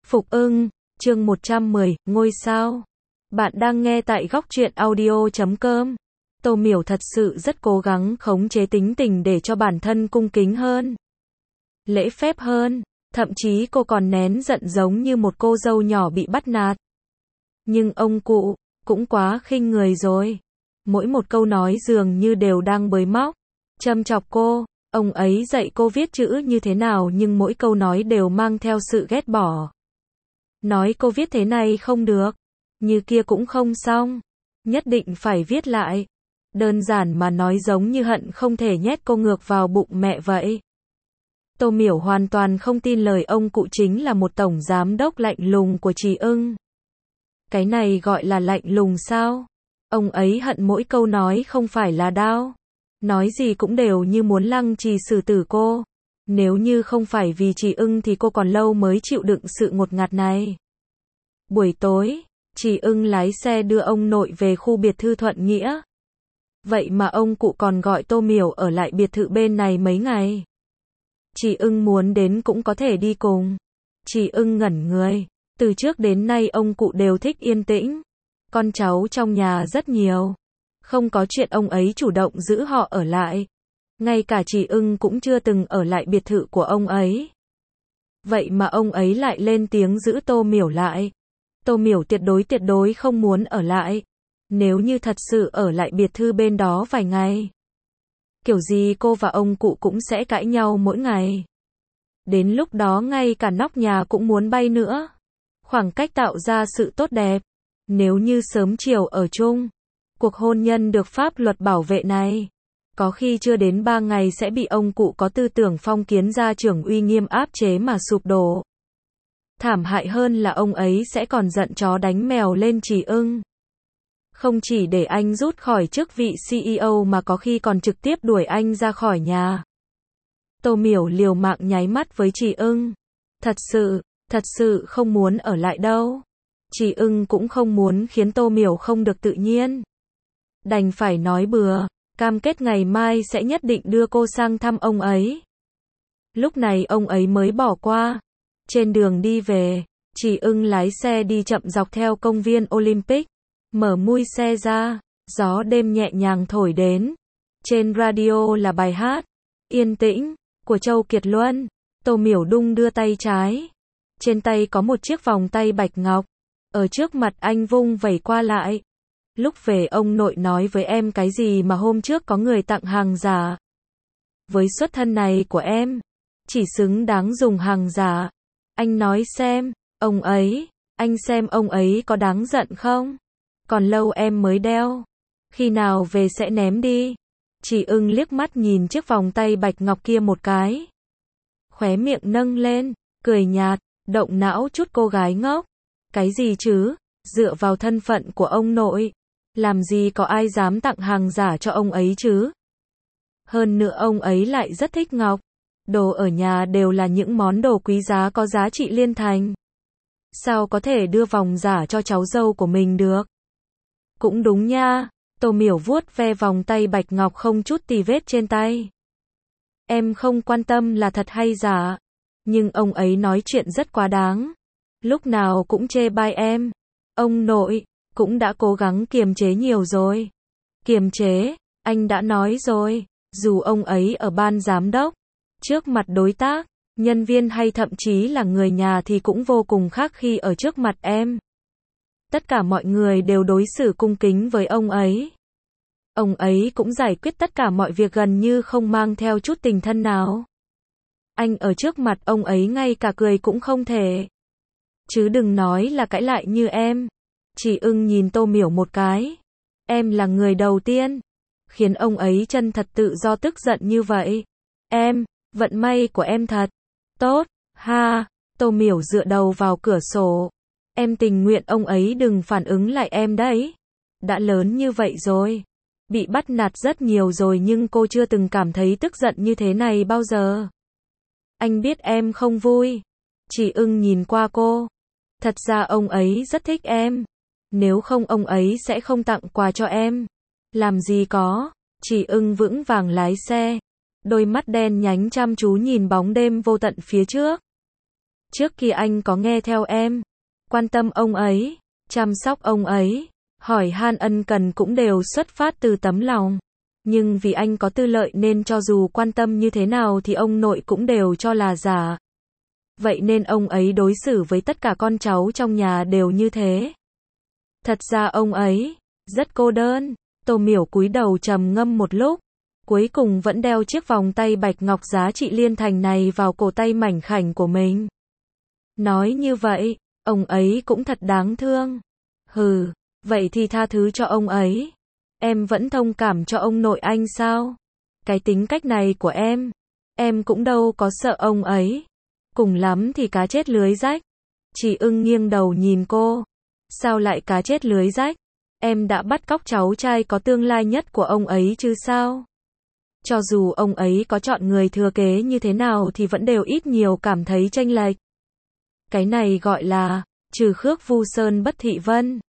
Phục ưng, chương 110, ngôi sao. Bạn đang nghe tại góc truyện audio.com. Tô Miểu thật sự rất cố gắng khống chế tính tình để cho bản thân cung kính hơn, lễ phép hơn, thậm chí cô còn nén giận giống như một cô dâu nhỏ bị bắt nạt. Nhưng ông cụ, cũng quá khinh người rồi. Mỗi một câu nói dường như đều đang bới móc, châm chọc cô. Ông ấy dạy cô viết chữ như thế nào nhưng mỗi câu nói đều mang theo sự ghét bỏ. Nói cô viết thế này không được, như kia cũng không xong, nhất định phải viết lại. Đơn giản mà nói giống như hận không thể nhét cô ngược vào bụng mẹ vậy. Tô Miểu hoàn toàn không tin lời ông cụ chính là một tổng giám đốc lạnh lùng của Trì Ưng. Cái này gọi là lạnh lùng sao? Ông ấy hận mỗi câu nói không phải là đao. Nói gì cũng đều như muốn lăng trì xử tử cô. Nếu như không phải vì Trì Ưng thì cô còn lâu mới chịu đựng sự ngột ngạt này. Buổi tối, Trì Ưng lái xe đưa ông nội về khu biệt thự Thuận Nghĩa. Vậy mà ông cụ còn gọi Tô Miểu ở lại biệt thự bên này mấy ngày. Trì Ưng muốn đến cũng có thể đi cùng. Trì Ưng ngẩn người. Từ trước đến nay ông cụ đều thích yên tĩnh. Con cháu trong nhà rất nhiều. Không có chuyện ông ấy chủ động giữ họ ở lại. Ngay cả Trì Ưng cũng chưa từng ở lại biệt thự của ông ấy. Vậy mà ông ấy lại lên tiếng giữ Tô Miểu lại. Tô Miểu tuyệt đối không muốn ở lại. Nếu như thật sự ở lại biệt thự bên đó vài ngày, kiểu gì cô và ông cụ cũng sẽ cãi nhau mỗi ngày. Đến lúc đó ngay cả nóc nhà cũng muốn bay nữa. Khoảng cách tạo ra sự tốt đẹp. Nếu như sớm chiều ở chung, cuộc hôn nhân được pháp luật bảo vệ này, có khi chưa đến 3 ngày sẽ bị ông cụ có tư tưởng phong kiến gia trưởng uy nghiêm áp chế mà sụp đổ. Thảm hại hơn là ông ấy sẽ còn giận chó đánh mèo lên Trì Ưng. Không chỉ để anh rút khỏi chức vị CEO mà có khi còn trực tiếp đuổi anh ra khỏi nhà. Tô Miểu liều mạng nháy mắt với Trì Ưng. Thật sự không muốn ở lại đâu. Trì Ưng cũng không muốn khiến Tô Miểu không được tự nhiên. Đành phải nói bừa, cam kết ngày mai sẽ nhất định đưa cô sang thăm ông ấy. Lúc này ông ấy mới bỏ qua. Trên đường đi về, Trì Ưng lái xe đi chậm dọc theo công viên Olympic. Mở mui xe ra, gió đêm nhẹ nhàng thổi đến. Trên radio là bài hát Yên Tĩnh của Châu Kiệt Luân. Tô Miểu đung đưa tay trái. Trên tay có một chiếc vòng tay bạch ngọc. Ở trước mặt anh vung vẩy qua lại. Lúc về ông nội nói với em cái gì mà hôm trước có người tặng hàng giả. Với xuất thân này của em, chỉ xứng đáng dùng hàng giả. Anh nói xem, anh xem ông ấy có đáng giận không? Còn lâu em mới đeo. Khi nào về sẽ ném đi. Trì Ưng liếc mắt nhìn chiếc vòng tay bạch ngọc kia một cái. Khóe miệng nâng lên, cười nhạt, động não chút cô gái ngốc. Cái gì chứ, dựa vào thân phận của ông nội, làm gì có ai dám tặng hàng giả cho ông ấy chứ? Hơn nữa ông ấy lại rất thích ngọc. Đồ ở nhà đều là những món đồ quý giá có giá trị liên thành. Sao có thể đưa vòng giả cho cháu dâu của mình được? Cũng đúng nha. Tô Miểu vuốt ve vòng tay bạch ngọc không chút tì vết trên tay. Em không quan tâm là thật hay giả. Nhưng ông ấy nói chuyện rất quá đáng. Lúc nào cũng chê bai em. Ông nội cũng đã cố gắng kiềm chế nhiều rồi. Kiềm chế, anh đã nói rồi. Dù ông ấy ở ban giám đốc, trước mặt đối tác, nhân viên hay thậm chí là người nhà thì cũng vô cùng khác khi ở trước mặt em. Tất cả mọi người đều đối xử cung kính với ông ấy. Ông ấy cũng giải quyết tất cả mọi việc gần như không mang theo chút tình thân nào. Anh ở trước mặt ông ấy ngay cả cười cũng không thể. Chứ đừng nói là cãi lại như em. Trì Ưng nhìn Tô Miểu một cái. Em là người đầu tiên khiến ông ấy chân thật tự do tức giận như vậy. Em, vận may của em thật tốt, ha. Tô Miểu dựa đầu vào cửa sổ. Em tình nguyện ông ấy đừng phản ứng lại em đấy. Đã lớn như vậy rồi. Bị bắt nạt rất nhiều rồi nhưng cô chưa từng cảm thấy tức giận như thế này bao giờ. Anh biết em không vui. Trì Ưng nhìn qua cô. Thật ra ông ấy rất thích em. Nếu không ông ấy sẽ không tặng quà cho em. Làm gì có. Trì Ưng vững vàng lái xe. Đôi mắt đen nhánh chăm chú nhìn bóng đêm vô tận phía trước. Trước kia anh có nghe theo em, quan tâm ông ấy, chăm sóc ông ấy, hỏi han ân cần cũng đều xuất phát từ tấm lòng. Nhưng vì anh có tư lợi nên cho dù quan tâm như thế nào thì ông nội cũng đều cho là giả. Vậy nên ông ấy đối xử với tất cả con cháu trong nhà đều như thế. Thật ra ông ấy rất cô đơn. Tô Miểu cúi đầu trầm ngâm một lúc, cuối cùng vẫn đeo chiếc vòng tay bạch ngọc giá trị liên thành này vào cổ tay mảnh khảnh của mình. Nói như vậy, ông ấy cũng thật đáng thương. Hừ, vậy thì tha thứ cho ông ấy. Em vẫn thông cảm cho ông nội anh sao? Cái tính cách này của em cũng đâu có sợ ông ấy. Cùng lắm thì cá chết lưới rách. Chị Ưng nghiêng đầu nhìn cô. Sao lại cá chết lưới rách? Em đã bắt cóc cháu trai có tương lai nhất của ông ấy chứ sao? Cho dù ông ấy có chọn người thừa kế như thế nào thì vẫn đều ít nhiều cảm thấy chênh lệch. Cái này gọi là trừ khước vu sơn bất thị vân.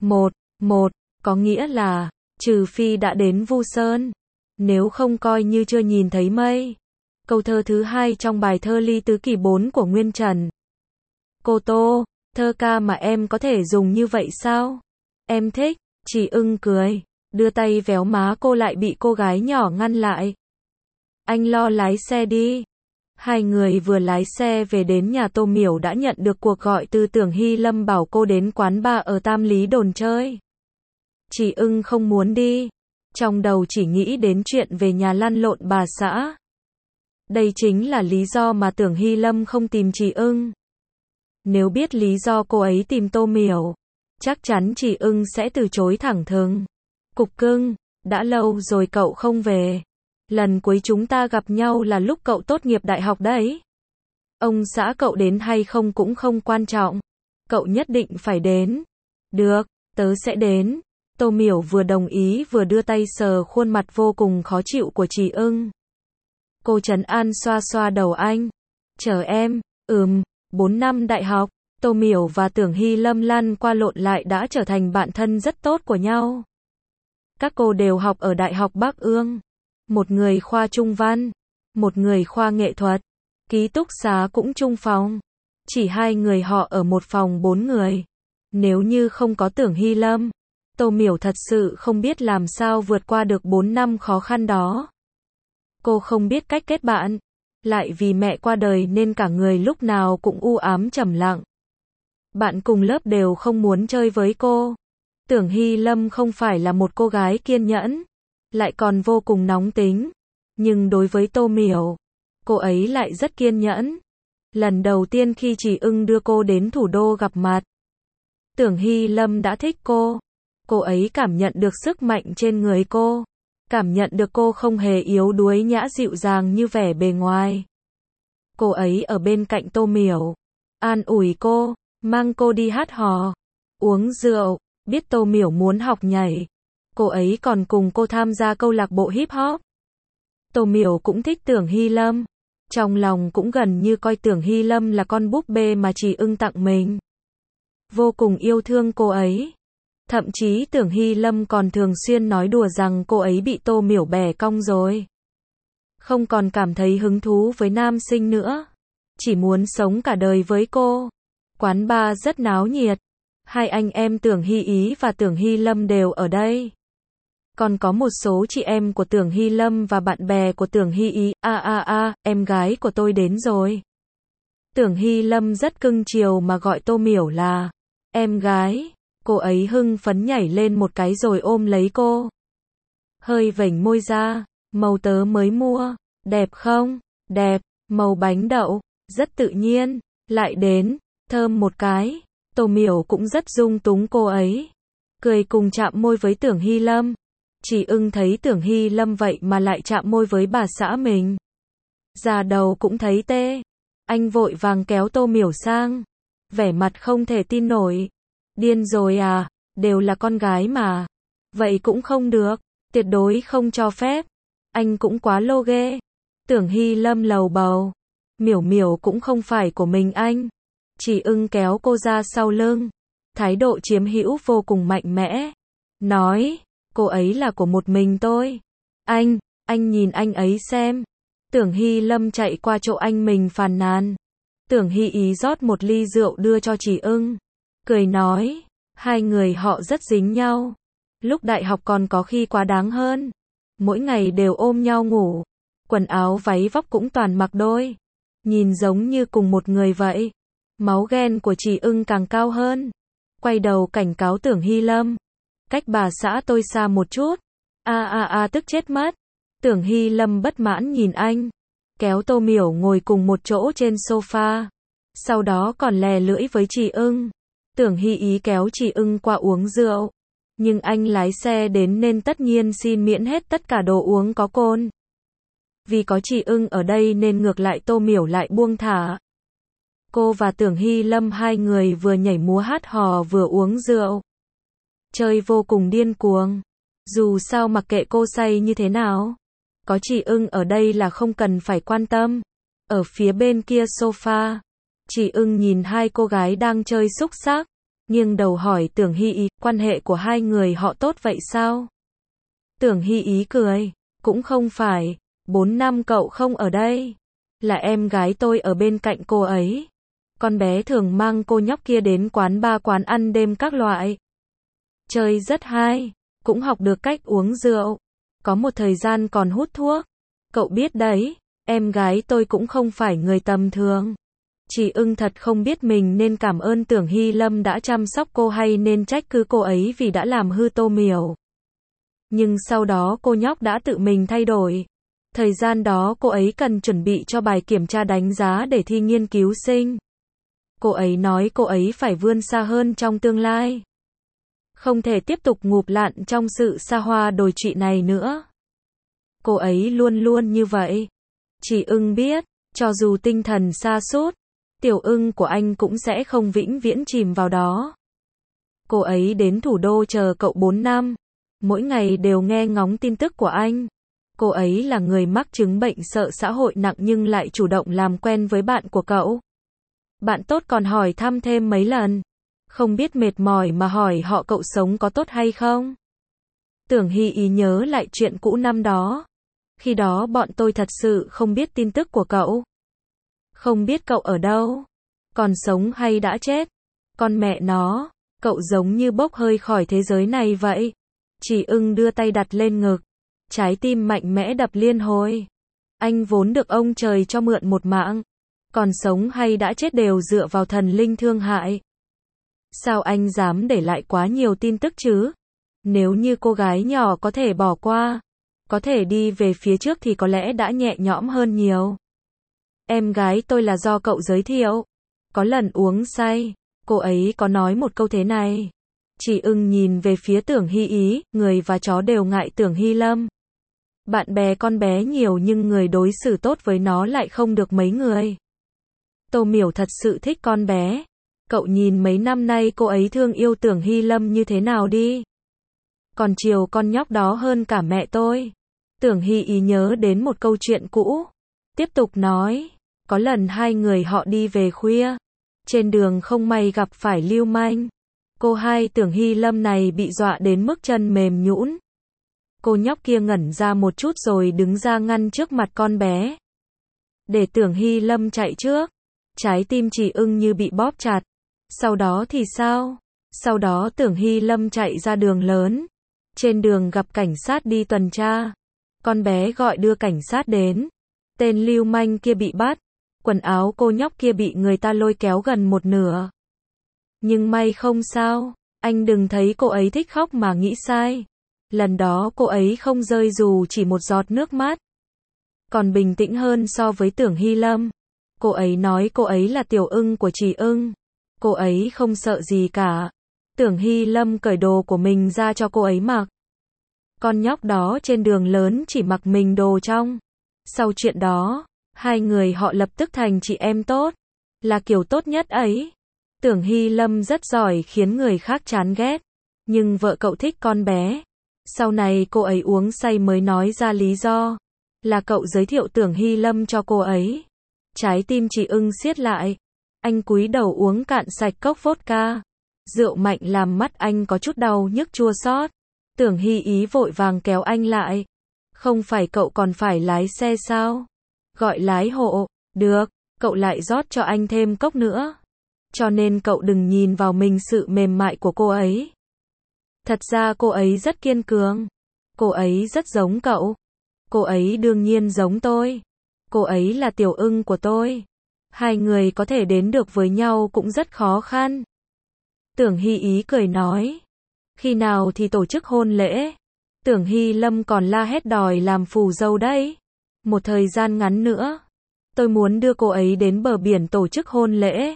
Một, có nghĩa là trừ phi đã đến Vu Sơn, nếu không coi như chưa nhìn thấy mây. Câu thơ thứ hai trong bài thơ Ly Tứ Kỳ 4 của Nguyên Trần. Cô Tô, thơ ca mà em có thể dùng như vậy sao? Em thích. Chị Ưng cười, đưa tay véo má cô lại bị cô gái nhỏ ngăn lại. Anh lo lái xe đi. Hai người vừa lái xe về đến nhà Tô Miểu đã nhận được cuộc gọi từ Tưởng Hy Lâm bảo cô đến quán bar ở Tam Lý Đồn chơi. Chị Ưng không muốn đi. Trong đầu chỉ nghĩ đến chuyện về nhà lăn lộn bà xã. Đây chính là lý do mà Tưởng Hy Lâm không tìm chị Ưng. Nếu biết lý do cô ấy tìm Tô Miểu, chắc chắn chị Ưng sẽ từ chối thẳng thừng. Cục cưng, đã lâu rồi cậu không về. Lần cuối chúng ta gặp nhau là lúc cậu tốt nghiệp đại học đấy. Ông xã cậu đến hay không cũng không quan trọng. Cậu nhất định phải đến. Được, tớ sẽ đến. Tô Miểu vừa đồng ý vừa đưa tay sờ khuôn mặt vô cùng khó chịu của chị Ưng. Cô trấn an xoa xoa đầu anh. Chờ em, 4 năm đại học, Tô Miểu và Tưởng Hy Lâm lăn qua lộn lại đã trở thành bạn thân rất tốt của nhau. Các cô đều học ở Đại học Bắc Ương. Một người khoa Trung Văn, một người khoa nghệ thuật. Ký túc xá cũng chung phòng. Chỉ hai người họ ở một phòng 4 người. Nếu như không có Tưởng Hy Lâm, Tô Miểu thật sự không biết làm sao vượt qua được 4 năm khó khăn đó. Cô không biết cách kết bạn, lại vì mẹ qua đời nên cả người lúc nào cũng u ám trầm lặng. Bạn cùng lớp đều không muốn chơi với cô. Tưởng Hy Lâm không phải là một cô gái kiên nhẫn, lại còn vô cùng nóng tính. Nhưng đối với Tô Miểu, cô ấy lại rất kiên nhẫn. Lần đầu tiên khi chị Ưng đưa cô đến thủ đô gặp mặt, Tưởng Hy Lâm đã thích cô. Cô ấy cảm nhận được sức mạnh trên người cô. Cảm nhận được cô không hề yếu đuối nhã dịu dàng như vẻ bề ngoài. Cô ấy ở bên cạnh Tô Miểu, an ủi cô, mang cô đi hát hò, uống rượu, biết Tô Miểu muốn học nhảy. Cô ấy còn cùng cô tham gia câu lạc bộ hip hop. Tô Miểu cũng thích Tưởng Hy Lâm. Trong lòng cũng gần như coi Tưởng Hy Lâm là con búp bê mà chị Ưng tặng mình. Vô cùng yêu thương cô ấy. Thậm chí Tưởng Hy Lâm còn thường xuyên nói đùa rằng cô ấy bị Tô Miểu bẻ cong rồi. Không còn cảm thấy hứng thú với nam sinh nữa. Chỉ muốn sống cả đời với cô. Quán bar rất náo nhiệt. Hai anh em Tưởng Hy Ý và Tưởng Hy Lâm đều ở đây. Còn có một số chị em của Tưởng Hy Lâm và bạn bè của Tưởng Hy Ý. Em gái của tôi đến rồi. Tưởng Hy Lâm rất cưng chiều mà gọi Tô Miểu là em gái. Cô ấy hưng phấn nhảy lên một cái rồi ôm lấy cô. Hơi vểnh môi ra, màu tớ mới mua, đẹp không? Đẹp, màu bánh đậu, rất tự nhiên, lại đến, thơm một cái. Tô Miểu cũng rất dung túng cô ấy. Cười cùng chạm môi với Tưởng Hy Lâm. Chị Ưng thấy Tưởng Hy Lâm vậy mà lại chạm môi với bà xã mình. Da đầu cũng thấy tê. Anh vội vàng kéo Tô Miểu sang. Vẻ mặt không thể tin nổi. Điên rồi à, đều là con gái mà. Vậy cũng không được, tuyệt đối không cho phép. Anh cũng quá lô ghê. Tưởng Hy Lâm lầu bầu. Miểu Miểu cũng không phải của mình anh. Chị Ưng kéo cô ra sau lưng. Thái độ chiếm hữu vô cùng mạnh mẽ. Nói, cô ấy là của một mình tôi. Anh nhìn anh ấy xem. Tưởng Hy Lâm chạy qua chỗ anh mình phàn nàn. Tưởng Hy Ý rót một ly rượu đưa cho Chỉ Ưng. Cười nói, hai người họ rất dính nhau. Lúc đại học còn có khi quá đáng hơn. Mỗi ngày đều ôm nhau ngủ. Quần áo váy vóc cũng toàn mặc đôi. Nhìn giống như cùng một người vậy. Máu ghen của Chỉ Ưng càng cao hơn. Quay đầu cảnh cáo Tưởng Hy Lâm. Cách bà xã tôi xa một chút. Tức chết mất. Tưởng Hy Lâm bất mãn nhìn anh. Kéo Tô Miểu ngồi cùng một chỗ trên sofa. Sau đó còn lè lưỡi với Chỉ Ưng. Tưởng Hy Ý kéo Chỉ Ưng qua uống rượu. Nhưng anh lái xe đến nên tất nhiên xin miễn hết tất cả đồ uống có cồn. Vì có Chỉ Ưng ở đây nên ngược lại Tô Miểu lại buông thả. Cô và Tưởng Hy Lâm hai người vừa nhảy múa hát hò vừa uống rượu. Chơi vô cùng điên cuồng. Dù sao mặc kệ cô say như thế nào. Có Chỉ Ưng ở đây là không cần phải quan tâm. Ở phía bên kia sofa. Chỉ Ưng nhìn hai cô gái đang chơi xúc xắc. Nghiêng đầu hỏi Tưởng Hy Ý, quan hệ của hai người họ tốt vậy sao? Tưởng Hy Ý cười. Cũng không phải. 4 năm cậu không ở đây. Là em gái tôi ở bên cạnh cô ấy. Con bé thường mang cô nhóc kia đến quán bar quán ăn đêm các loại. Chơi rất hay. Cũng học được cách uống rượu. Có một thời gian còn hút thuốc. Cậu biết đấy, em gái tôi cũng không phải người tầm thường. Chỉ Ưng thật không biết mình nên cảm ơn Tưởng Hy Lâm đã chăm sóc cô hay nên trách cứ cô ấy vì đã làm hư Tô Miểu. Nhưng sau đó cô nhóc đã tự mình thay đổi. Thời gian đó cô ấy cần chuẩn bị cho bài kiểm tra đánh giá để thi nghiên cứu sinh. Cô ấy nói cô ấy phải vươn xa hơn trong tương lai. Không thể tiếp tục ngụp lặn trong sự xa hoa đồi trụy này nữa. Cô ấy luôn luôn như vậy. Chỉ Ưng biết, cho dù tinh thần sa sút, Tiểu Ưng của anh cũng sẽ không vĩnh viễn chìm vào đó. Cô ấy đến thủ đô chờ cậu 4 năm. Mỗi ngày đều nghe ngóng tin tức của anh. Cô ấy là người mắc chứng bệnh sợ xã hội nặng nhưng lại chủ động làm quen với bạn của cậu. Bạn tốt còn hỏi thăm thêm mấy lần. Không biết mệt mỏi mà hỏi họ cậu sống có tốt hay không. Tưởng Hy Ý nhớ lại chuyện cũ năm đó. Khi đó bọn tôi thật sự không biết tin tức của cậu. Không biết cậu ở đâu. Còn sống hay đã chết. Con mẹ nó, cậu giống như bốc hơi khỏi thế giới này vậy. Chỉ Ưng đưa tay đặt lên ngực. Trái tim mạnh mẽ đập liên hồi. Anh vốn được ông trời cho mượn một mạng. Còn sống hay đã chết đều dựa vào thần linh thương hại. Sao anh dám để lại quá nhiều tin tức chứ? Nếu như cô gái nhỏ có thể bỏ qua, có thể đi về phía trước thì có lẽ đã nhẹ nhõm hơn nhiều. Em gái tôi là do cậu giới thiệu. Có lần uống say, cô ấy có nói một câu thế này. Chỉ Ưng nhìn về phía Tưởng Hy Ý, người và chó đều ngại Tưởng Hy Lâm. Bạn bè con bé nhiều nhưng người đối xử tốt với nó lại không được mấy người. Tô Miểu thật sự thích con bé. Cậu nhìn mấy năm nay cô ấy thương yêu Tưởng Hy Lâm như thế nào đi. Còn chiều con nhóc đó hơn cả mẹ tôi. Tưởng Hy Ý nhớ đến một câu chuyện cũ. Tiếp tục nói. Có lần hai người họ đi về khuya. Trên đường không may gặp phải lưu manh. Cô hai Tưởng Hy Lâm này bị dọa đến mức chân mềm nhũn. Cô nhóc kia ngẩn ra một chút rồi đứng ra ngăn trước mặt con bé. Để Tưởng Hy Lâm chạy trước. Trái tim Chỉ Ưng như bị bóp chặt. Sau đó thì sao? Sau đó Tưởng Hy Lâm chạy ra đường lớn. Trên đường gặp cảnh sát đi tuần tra. Con bé gọi đưa cảnh sát đến. Tên lưu manh kia bị bắt. Quần áo cô nhóc kia bị người ta lôi kéo gần một nửa. Nhưng may không sao. Anh đừng thấy cô ấy thích khóc mà nghĩ sai. Lần đó cô ấy không rơi dù chỉ một giọt nước mắt. Còn bình tĩnh hơn so với Tưởng Hy Lâm. Cô ấy nói cô ấy là Tiểu Ưng của Chỉ Ưng. Cô ấy không sợ gì cả. Tưởng Hy Lâm cởi đồ của mình ra cho cô ấy mặc. Con nhóc đó trên đường lớn chỉ mặc mình đồ trong. Sau chuyện đó, hai người họ lập tức thành chị em tốt. Là kiểu tốt nhất ấy. Tưởng Hy Lâm rất giỏi khiến người khác chán ghét. Nhưng vợ cậu thích con bé. Sau này cô ấy uống say mới nói ra lý do. Là cậu giới thiệu Tưởng Hy Lâm cho cô ấy. Trái tim Chỉ Ưng siết lại. Anh cúi đầu uống cạn sạch cốc vodka. Rượu mạnh làm mắt anh có chút đau nhức chua xót. Tưởng Hy Ý vội vàng kéo anh lại. Không phải cậu còn phải lái xe sao? Gọi lái hộ. Được. cậu lại rót cho anh thêm cốc nữa. Cho nên cậu đừng nhìn vào mình sự mềm mại của cô ấy. Thật ra cô ấy rất kiên cường. Cô ấy rất giống cậu. Cô ấy đương nhiên giống tôi. Cô ấy là tiểu ưng của tôi. Hai người có thể đến được với nhau cũng rất khó khăn. Tưởng Hy ý cười nói. Khi nào thì tổ chức hôn lễ? Tưởng Hy Lâm còn la hét đòi làm phù dâu đấy. Một thời gian ngắn nữa. Tôi muốn đưa cô ấy đến bờ biển tổ chức hôn lễ.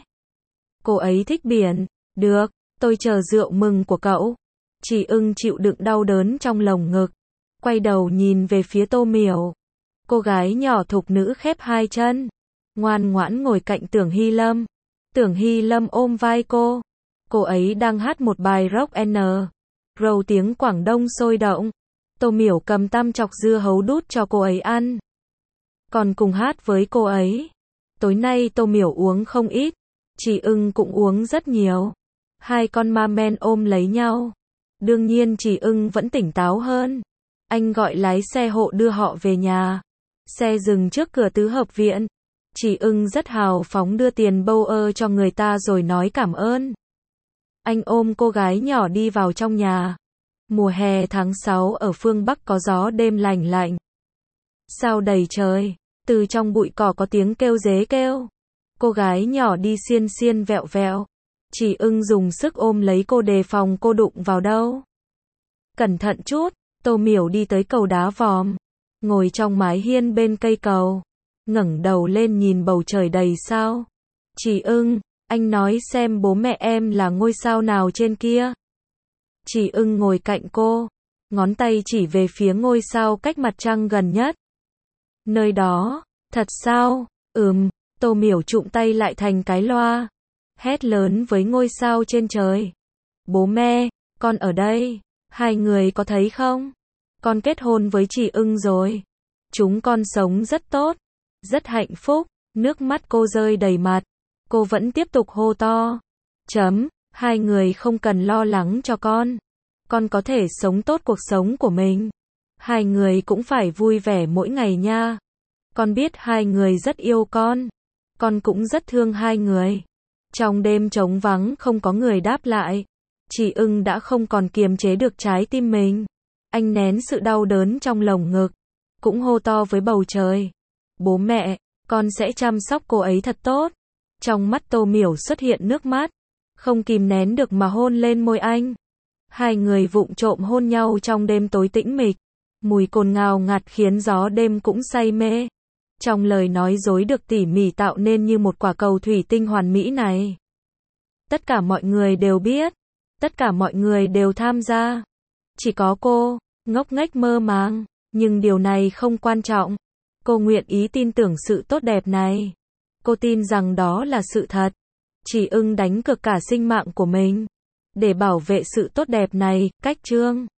Cô ấy thích biển. Được, tôi chờ rượu mừng của cậu. Chỉ ưng chịu đựng đau đớn trong lồng ngực. Quay đầu nhìn về phía Tô Miểu. Cô gái nhỏ thục nữ khép hai chân. Ngoan ngoãn ngồi cạnh Tưởng Hy Lâm. Tưởng Hy Lâm ôm vai cô. Cô ấy đang hát một bài rock roll tiếng Quảng Đông sôi động. Tô Miểu cầm tăm chọc dưa hấu đút cho cô ấy ăn. Còn cùng hát với cô ấy. Tối nay Tô Miểu uống không ít. Chỉ ưng cũng uống rất nhiều. Hai con ma men ôm lấy nhau. Đương nhiên Chỉ ưng vẫn tỉnh táo hơn. Anh gọi lái xe hộ đưa họ về nhà. Xe dừng trước cửa tứ hợp viện. Chỉ ưng rất hào phóng đưa tiền bâu ơ cho người ta rồi nói cảm ơn. Anh ôm cô gái nhỏ đi vào trong nhà. Mùa hè tháng 6 ở phương Bắc có gió đêm lành lạnh. Sao đầy trời. Từ trong bụi cỏ có tiếng kêu dế kêu. Cô gái nhỏ đi xiên xiên vẹo vẹo. Chỉ ưng dùng sức ôm lấy cô đề phòng cô đụng vào đâu. Cẩn thận chút. Tô Miểu đi tới cầu đá vòm. Ngồi trong mái hiên bên cây cầu. Ngẩng đầu lên nhìn bầu trời đầy sao. Chỉ ưng, anh nói xem bố mẹ em là ngôi sao nào trên kia. Chỉ ưng ngồi cạnh cô. Ngón tay chỉ về phía ngôi sao cách mặt trăng gần nhất. Nơi đó, thật sao? Tô Miểu trụm tay lại thành cái loa. Hét lớn với ngôi sao trên trời. Bố mẹ, con ở đây. Hai người có thấy không? Con kết hôn với Chỉ ưng rồi. Chúng con sống rất tốt. Rất hạnh phúc. Nước mắt cô rơi đầy mặt. Cô vẫn tiếp tục hô to. Hai người không cần lo lắng cho con. Con có thể sống tốt cuộc sống của mình. Hai người cũng phải vui vẻ mỗi ngày nha. Con biết hai người rất yêu con. Con cũng rất thương hai người. Trong đêm trống vắng không có người đáp lại. Chỉ ưng đã không còn kiềm chế được trái tim mình. Anh nén sự đau đớn trong lồng ngực. Cũng hô to với bầu trời. Bố mẹ, con sẽ chăm sóc cô ấy thật tốt. Trong mắt Tô Miểu xuất hiện nước mắt. Không kìm nén được mà hôn lên môi anh. Hai người vụng trộm hôn nhau trong đêm tối tĩnh mịch. Mùi cồn ngào ngạt khiến gió đêm cũng say mê. Trong lời nói dối được tỉ mỉ tạo nên như một quả cầu thủy tinh hoàn mỹ này. Tất cả mọi người đều biết. Tất cả mọi người đều tham gia. Chỉ có cô, ngốc nghếch mơ màng. Nhưng điều này không quan trọng. Cô nguyện ý tin tưởng sự tốt đẹp này. Cô tin rằng đó là sự thật. Chỉ ưng đánh cược cả sinh mạng của mình. Để bảo vệ sự tốt đẹp này, cách chương.